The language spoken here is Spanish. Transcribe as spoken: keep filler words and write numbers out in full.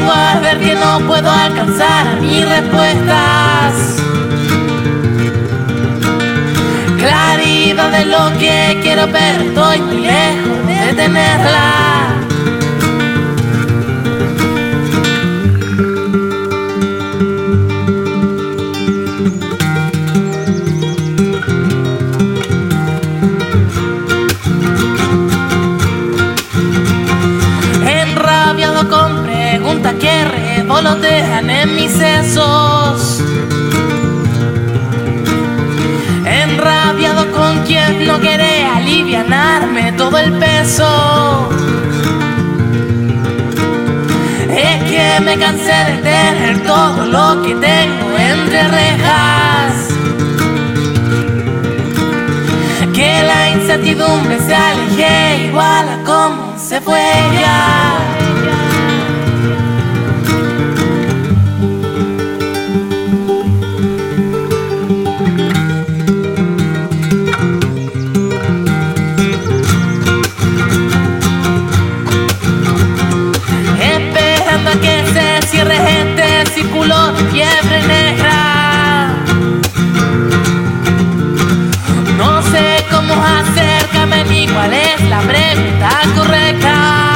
Vuelvo a ver que no puedo alcanzar mis respuestas. Claridad de lo que quiero, pero estoy muy lejos de tenerla. Enrabiado con preguntas que revolotean en mis sesos. Enrabiado con quien no quiere alivianarme todo el peso. Es que me cansé de tener todo lo que tengo entre rejas. Que la incertidumbre se aleje igual a como se fue ella. Esperando a que se cierre este círculo de fiebre negra. No sé cómo acercarme ni cuál es la pregunta correcta.